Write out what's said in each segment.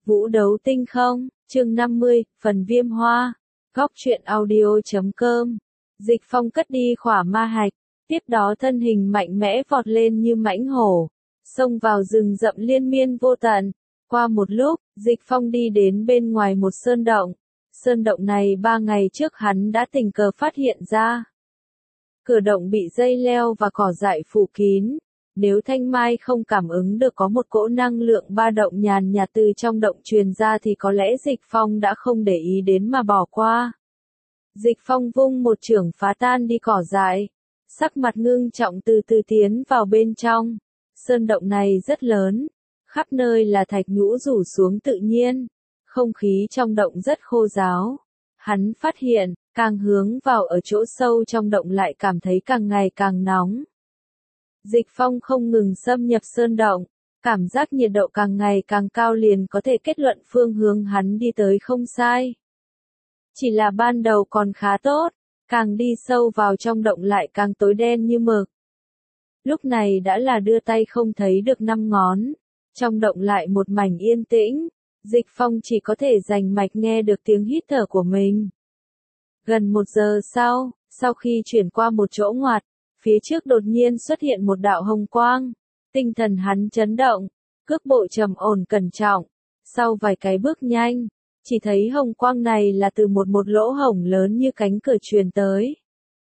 Vũ đấu tinh không, chương 50, phần viêm hoa. Góc truyện audio.com. Dịch Phong cất đi khỏa ma hạch, tiếp đó thân hình mạnh mẽ vọt lên như mãnh hổ, xông vào rừng rậm liên miên vô tận. Qua một lúc, Dịch Phong đi đến bên ngoài một sơn động. Sơn động này 3 ngày trước hắn đã tình cờ phát hiện ra. Cửa động bị dây leo và cỏ dại phủ kín. Nếu Thanh Mai không cảm ứng được có một cỗ năng lượng ba động nhàn nhạt từ trong động truyền ra thì có lẽ Dịch Phong đã không để ý đến mà bỏ qua. Dịch Phong vung một chưởng phá tan đi cỏ dại, sắc mặt ngưng trọng từ từ tiến vào bên trong. Sơn động này rất lớn, khắp nơi là thạch nhũ rủ xuống tự nhiên, không khí trong động rất khô ráo. Hắn phát hiện, càng hướng vào ở chỗ sâu trong động lại cảm thấy càng ngày càng nóng. Dịch Phong không ngừng xâm nhập sơn động, cảm giác nhiệt độ càng ngày càng cao liền có thể kết luận phương hướng hắn đi tới không sai. Chỉ là ban đầu còn khá tốt, càng đi sâu vào trong động lại càng tối đen như mực. Lúc này đã là đưa tay không thấy được 5 ngón, trong động lại một mảnh yên tĩnh, Dịch Phong chỉ có thể rành mạch nghe được tiếng hít thở của mình. Gần 1 giờ sau khi chuyển qua một chỗ ngoặt, phía trước đột nhiên xuất hiện một đạo hồng quang, tinh thần hắn chấn động, cước bộ trầm ổn cẩn trọng, sau vài cái bước nhanh, chỉ thấy hồng quang này là từ một lỗ hổng lớn như cánh cửa truyền tới.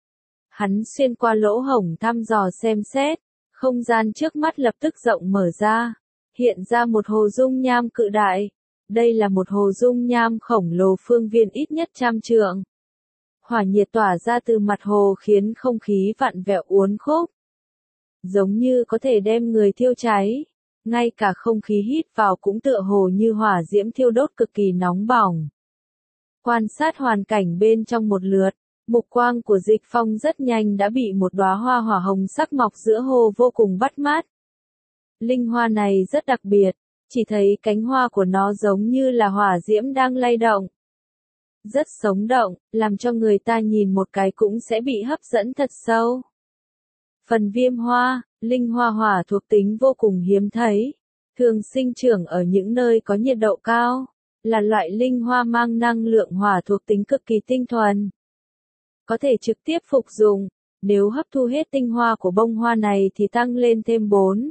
Hắn xuyên qua lỗ hổng thăm dò xem xét, không gian trước mắt lập tức rộng mở ra, hiện ra một hồ dung nham cự đại. Đây là một hồ dung nham khổng lồ phương viên ít nhất 100 trượng. Hỏa nhiệt tỏa ra từ mặt hồ khiến không khí vặn vẹo uốn khúc, giống như có thể đem người thiêu cháy, ngay cả không khí hít vào cũng tựa hồ như hỏa diễm thiêu đốt cực kỳ nóng bỏng. Quan sát hoàn cảnh bên trong một lượt, mục quang của Dịch Phong rất nhanh đã bị một đóa hoa hỏa hồng sắc mọc giữa hồ vô cùng bắt mắt. Linh hoa này rất đặc biệt, chỉ thấy cánh hoa của nó giống như là hỏa diễm đang lay động. Rất sống động, làm cho người ta nhìn một cái cũng sẽ bị hấp dẫn thật sâu. Phần viêm hoa, linh hoa hỏa thuộc tính vô cùng hiếm thấy, thường sinh trưởng ở những nơi có nhiệt độ cao, là loại linh hoa mang năng lượng hỏa thuộc tính cực kỳ tinh thuần. Có thể trực tiếp phục dụng, nếu hấp thu hết tinh hoa của bông hoa này thì tăng lên thêm 4.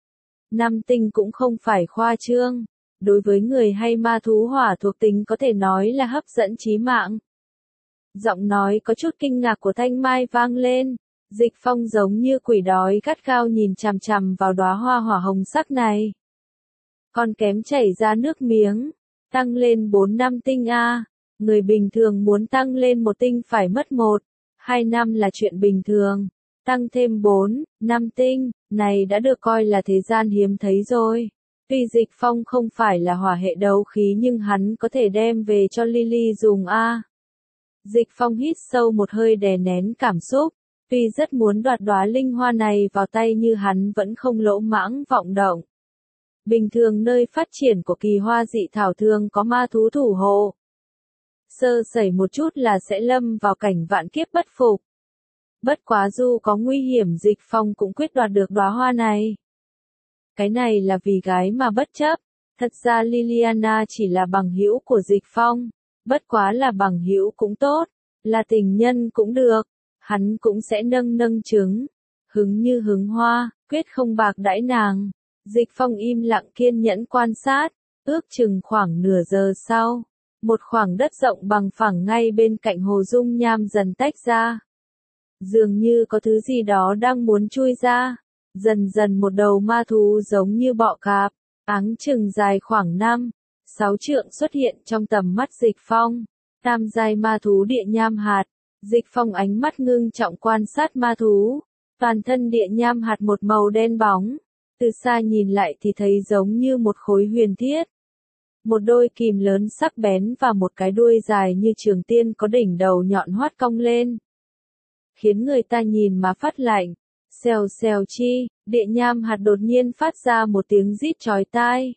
5 tinh cũng không phải khoa trương. Đối với người hay ma thú hỏa thuộc tính có thể nói là hấp dẫn chí mạng. Giọng nói có chút kinh ngạc của Thanh Mai vang lên, Dịch Phong giống như quỷ đói gắt gao nhìn chằm chằm vào đóa hoa hỏa hồng sắc này. Còn kém chảy ra nước miếng, tăng lên 4-5 tinh a, người bình thường muốn tăng lên 1 tinh phải mất 1-2 năm là chuyện bình thường, tăng thêm 4-5 tinh, này đã được coi là thế gian hiếm thấy rồi. Tuy Dịch Phong không phải là hỏa hệ đấu khí nhưng hắn có thể đem về cho Lily dùng a. Dịch Phong hít sâu một hơi đè nén cảm xúc, tuy rất muốn đoạt đóa linh hoa này vào tay nhưng hắn vẫn không lỗ mãng vọng động. Bình thường nơi phát triển của kỳ hoa dị thảo thường có ma thú thủ hộ. Sơ sẩy một chút là sẽ lâm vào cảnh vạn kiếp bất phục. Bất quá dù có nguy hiểm Dịch Phong cũng quyết đoạt được đóa hoa này. Cái này là vì gái mà bất chấp, thật ra Liliana chỉ là bằng hữu của Dịch Phong, bất quá là bằng hữu cũng tốt, là tình nhân cũng được, hắn cũng sẽ nâng trứng, hứng như hứng hoa, quyết không bạc đãi nàng. Dịch Phong im lặng kiên nhẫn quan sát, ước chừng khoảng nửa giờ sau, một khoảng đất rộng bằng phẳng ngay bên cạnh hồ dung nham dần tách ra. Dường như có thứ gì đó đang muốn chui ra. Dần dần một đầu ma thú giống như bọ cạp, áng chừng dài khoảng 5-6 trượng xuất hiện trong tầm mắt Dịch Phong. Tam giai ma thú địa nham hạt. Dịch Phong ánh mắt ngưng trọng quan sát ma thú. Toàn thân địa nham hạt một màu đen bóng. Từ xa nhìn lại thì thấy giống như một khối huyền thiết. Một đôi kìm lớn sắc bén và một cái đuôi dài như trường tiên có đỉnh đầu nhọn hoắt cong lên. Khiến người ta nhìn mà phát lạnh. Xèo xèo chi, địa nham hạt đột nhiên phát ra một tiếng rít chói tai.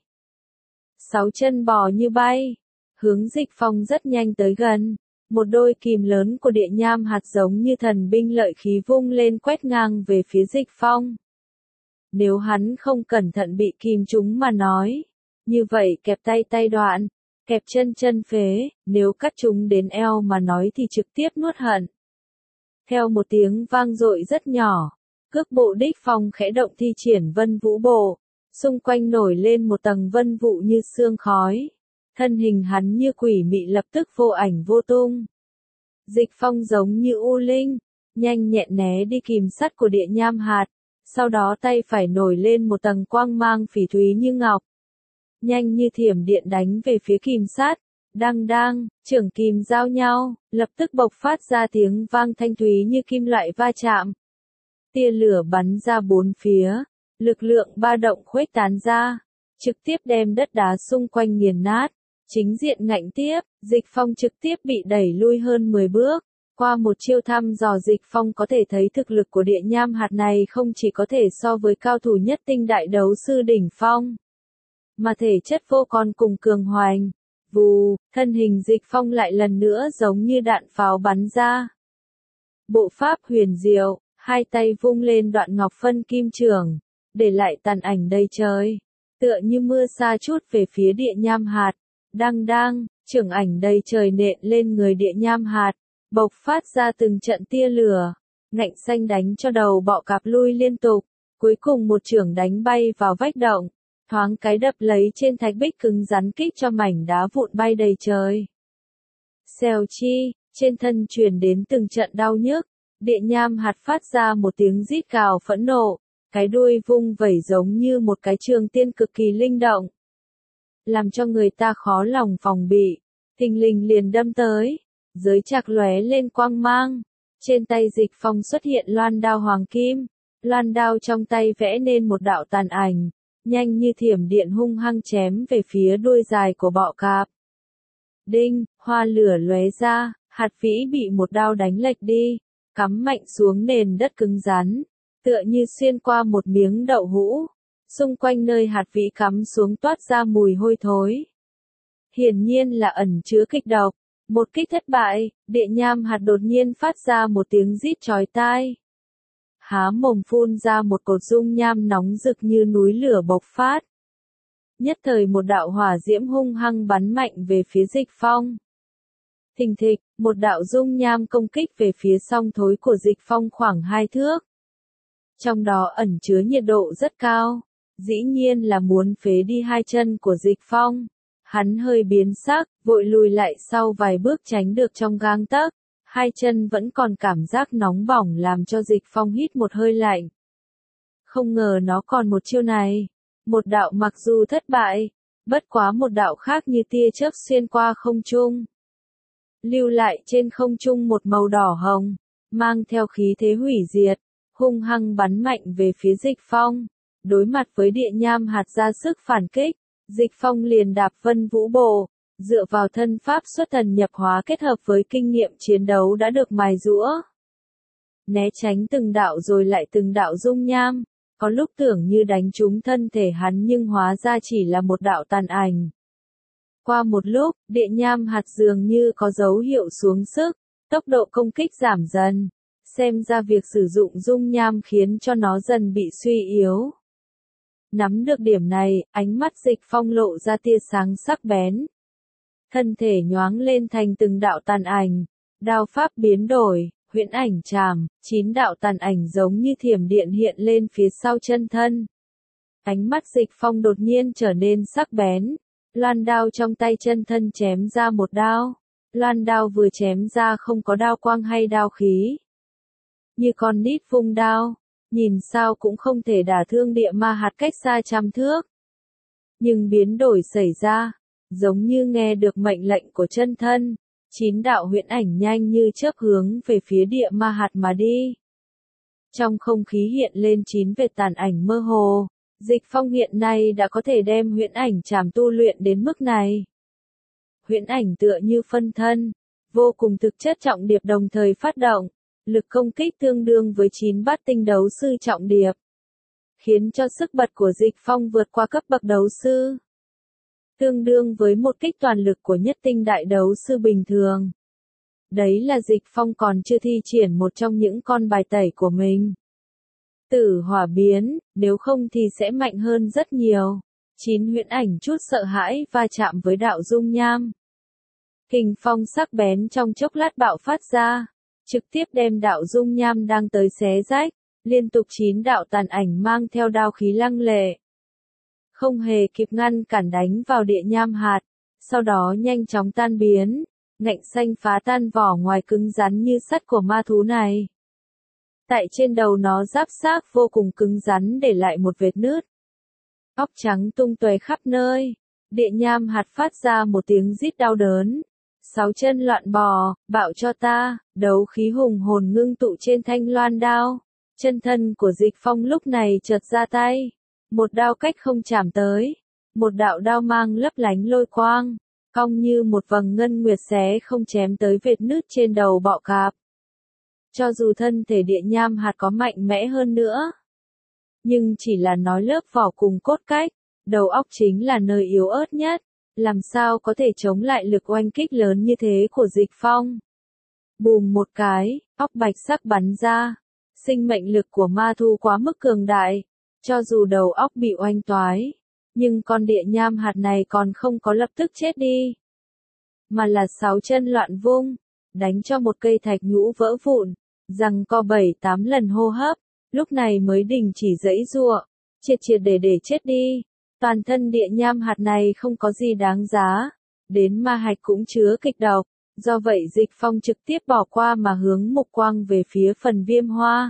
6 chân bò như bay, hướng Dịch Phong rất nhanh tới gần. Một đôi kìm lớn của địa nham hạt giống như thần binh lợi khí vung lên quét ngang về phía Dịch Phong. Nếu hắn không cẩn thận bị kìm trúng mà nói, Như vậy kẹp tay đoạn, kẹp chân phế, nếu cắt chúng đến eo mà nói thì trực tiếp nuốt hận. Theo một tiếng vang dội rất nhỏ, cước bộ Đích Phong khẽ động thi triển Vân Vũ Bộ, xung quanh nổi lên một tầng vân vụ như sương khói. Thân hình hắn như quỷ mị lập tức vô ảnh vô tung. Dịch Phong giống như u linh, nhanh nhẹn né đi kìm sắt của địa nham hạt, sau đó tay phải nổi lên một tầng quang mang phỉ thúy như ngọc. Nhanh như thiểm điện đánh về phía kìm sắt, đang, trưởng kìm giao nhau, lập tức bộc phát ra tiếng vang thanh thúy như kim loại va chạm. Tia lửa bắn ra bốn phía, lực lượng ba động khuếch tán ra, trực tiếp đem đất đá xung quanh nghiền nát. Chính diện ngạnh tiếp, Dịch Phong trực tiếp bị đẩy lui hơn 10 bước. Qua một chiêu thăm dò Dịch Phong có thể thấy thực lực của địa nham hạt này không chỉ có thể so với cao thủ nhất tinh đại đấu sư đỉnh phong, mà thể chất vô con cùng cường hoành. Vù, thân hình Dịch Phong lại lần nữa giống như đạn pháo bắn ra. Bộ pháp huyền diệu, hai tay vung lên đoạn ngọc phân kim trường, để lại tàn ảnh đầy trời, tựa như mưa sa chút về phía địa nham hạt. Đang, trưởng ảnh đầy trời nện lên người địa nham hạt, bộc phát ra từng trận tia lửa, ngạnh xanh đánh cho đầu bọ cạp lui liên tục, cuối cùng một chưởng đánh bay vào vách động, thoáng cái đập lấy trên thạch bích cứng rắn kích cho mảnh đá vụn bay đầy trời. Xèo chi, trên thân truyền đến từng trận đau nhức, địa nham hạt phát ra một tiếng rít gào phẫn nộ, cái đuôi vung vẩy giống như một cái trường tiên cực kỳ linh động, làm cho người ta khó lòng phòng bị, thình lình liền đâm tới, giới chạc lóe lên quang mang, trên tay Dịch Phong xuất hiện loan đao hoàng kim, loan đao trong tay vẽ nên một đạo tàn ảnh, nhanh như thiểm điện hung hăng chém về phía đuôi dài của bọ cạp. Đinh, hoa lửa lóe ra, hạt vĩ bị một đao đánh lệch đi, cắm mạnh xuống nền đất cứng rắn, tựa như xuyên qua một miếng đậu hũ. Xung quanh nơi hạt vĩ cắm xuống toát ra mùi hôi thối. Hiển nhiên là ẩn chứa kịch độc. Một kích thất bại, địa nham hạt đột nhiên phát ra một tiếng rít chói tai. Há mồm phun ra một cột dung nham nóng rực như núi lửa bộc phát. Nhất thời một đạo hỏa diễm hung hăng bắn mạnh về phía Dịch Phong. Thình thịch, một đạo dung nham công kích về phía song thối của Dịch Phong khoảng 2 thước. Trong đó ẩn chứa nhiệt độ rất cao. Dĩ nhiên là muốn phế đi hai chân của Dịch Phong. Hắn hơi biến sắc, vội lùi lại sau vài bước tránh được trong gang tấc. Hai chân vẫn còn cảm giác nóng bỏng làm cho Dịch Phong hít một hơi lạnh. Không ngờ nó còn một chiêu này. Một đạo mặc dù thất bại, bất quá một đạo khác như tia chớp xuyên qua không trung. Lưu lại trên không trung một màu đỏ hồng, mang theo khí thế hủy diệt, hung hăng bắn mạnh về phía Dịch Phong. Đối mặt với địa nham hạt ra sức phản kích, Dịch Phong liền đạp Vân Vũ Bộ, dựa vào thân pháp xuất thần nhập hóa kết hợp với kinh nghiệm chiến đấu đã được mài giũa. Né tránh từng đạo rồi lại từng đạo dung nham, có lúc tưởng như đánh trúng thân thể hắn nhưng hóa ra chỉ là một đạo tàn ảnh. Qua một lúc, địa nham hạt dường như có dấu hiệu xuống sức, tốc độ công kích giảm dần, xem ra việc sử dụng dung nham khiến cho nó dần bị suy yếu. Nắm được điểm này, ánh mắt Dịch Phong lộ ra tia sáng sắc bén. Thân thể nhoáng lên thành từng đạo tàn ảnh, đao pháp biến đổi, huyễn ảnh trảm, 9 đạo tàn ảnh giống như thiểm điện hiện lên phía sau chân thân. Ánh mắt Dịch Phong đột nhiên trở nên sắc bén, loan đao trong tay chân thân chém ra một đao. Loan đao vừa chém ra không có đao quang hay đao khí. Như con nít vung đao. Nhìn sao cũng không thể đả thương địa ma hạt cách xa trăm thước. Nhưng biến đổi xảy ra, giống như nghe được mệnh lệnh của chân thân, 9 đạo huyễn ảnh nhanh như chớp hướng về phía địa ma hạt mà đi. Trong không khí hiện lên 9 vệt tàn ảnh mơ hồ, Dịch Phong hiện nay đã có thể đem huyễn ảnh trảm tu luyện đến mức này. Huyễn ảnh tựa như phân thân, vô cùng thực chất trọng điệp đồng thời phát động. Lực công kích tương đương với 9 bát tinh đấu sư trọng điệp, khiến cho sức bật của Dịch Phong vượt qua cấp bậc đấu sư. Tương đương với một kích toàn lực của nhất tinh đại đấu sư bình thường. Đấy là Dịch Phong còn chưa thi triển một trong những con bài tẩy của mình. Tử hỏa biến, nếu không thì sẽ mạnh hơn rất nhiều. Chín huyễn ảnh chút sợ hãi va chạm với đạo dung nham. Kình phong sắc bén trong chốc lát bạo phát ra, trực tiếp đem đạo dung nham đang tới xé rách, liên tục 9 đạo tàn ảnh mang theo đao khí lăng lệ. Không hề kịp ngăn cản đánh vào địa nham hạt, sau đó nhanh chóng tan biến, ngạnh xanh phá tan vỏ ngoài cứng rắn như sắt của ma thú này. Tại trên đầu nó giáp xác vô cùng cứng rắn để lại một vết nứt. Óc trắng tung tóe khắp nơi, địa nham hạt phát ra một tiếng rít đau đớn. 6 chân loạn bò, bạo cho ta, đấu khí hùng hồn ngưng tụ trên thanh loan đao. Chân thân của Dịch Phong lúc này chợt ra tay, một đao cách không chạm tới, một đạo đao mang lấp lánh lôi quang, cong như một vầng ngân nguyệt xé không chém tới vết nứt trên đầu bọ cạp. Cho dù thân thể địa nham hạt có mạnh mẽ hơn nữa, nhưng chỉ là nói lớp vỏ cùng cốt cách, đầu óc chính là nơi yếu ớt nhất, làm sao có thể chống lại lực oanh kích lớn như thế của Dịch Phong. Bùm một cái, óc bạch sắc bắn ra, sinh mệnh lực của ma thu quá mức cường đại, cho dù đầu óc bị oanh toái, nhưng con địa nham hạt này còn không có lập tức chết đi, mà là 6 chân loạn vung, đánh cho một cây thạch nhũ vỡ vụn, giằng co 7-8 lần hô hấp, lúc này mới đình chỉ giãy giụa, triệt triệt để chết đi. Toàn thân địa nham hạt này không có gì đáng giá, đến ma hạch cũng chứa kịch độc, do vậy Dịch Phong trực tiếp bỏ qua mà hướng mục quang về phía phần viêm hoa.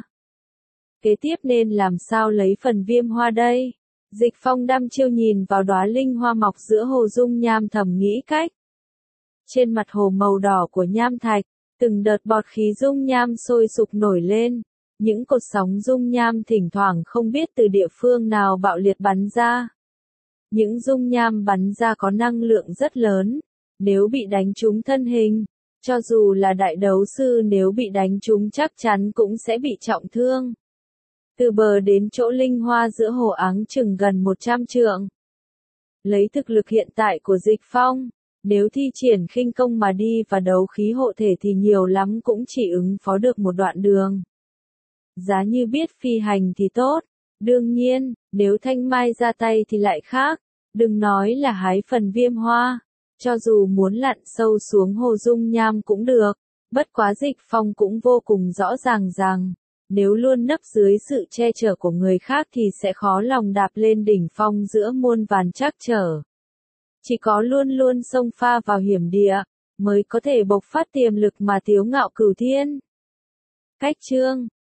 Kế tiếp nên làm sao lấy phần viêm hoa đây? Dịch Phong đăm chiêu nhìn vào đóa linh hoa mọc giữa hồ dung nham thầm nghĩ cách. Trên mặt hồ màu đỏ của nham thạch, từng đợt bọt khí dung nham sôi sục nổi lên, những cột sóng dung nham thỉnh thoảng không biết từ địa phương nào bạo liệt bắn ra. Những dung nham bắn ra có năng lượng rất lớn, nếu bị đánh trúng thân hình, cho dù là đại đấu sư nếu bị đánh trúng chắc chắn cũng sẽ bị trọng thương. Từ bờ đến chỗ linh hoa giữa hồ áng chừng gần 100 trượng. Lấy thực lực hiện tại của Dịch Phong, nếu thi triển khinh công mà đi và đấu khí hộ thể thì nhiều lắm cũng chỉ ứng phó được một đoạn đường. Giá như biết phi hành thì tốt, đương nhiên, nếu Thanh Mai ra tay thì lại khác, đừng nói là hái phần viêm hoa, cho dù muốn lặn sâu xuống hồ dung nham cũng được, bất quá Dịch Phong cũng vô cùng rõ ràng rằng, nếu luôn nấp dưới sự che chở của người khác thì sẽ khó lòng đạp lên đỉnh phong giữa muôn vàn trắc trở. Chỉ có luôn luôn xông pha vào hiểm địa, mới có thể bộc phát tiềm lực mà tiếu ngạo cửu thiên. Cách chương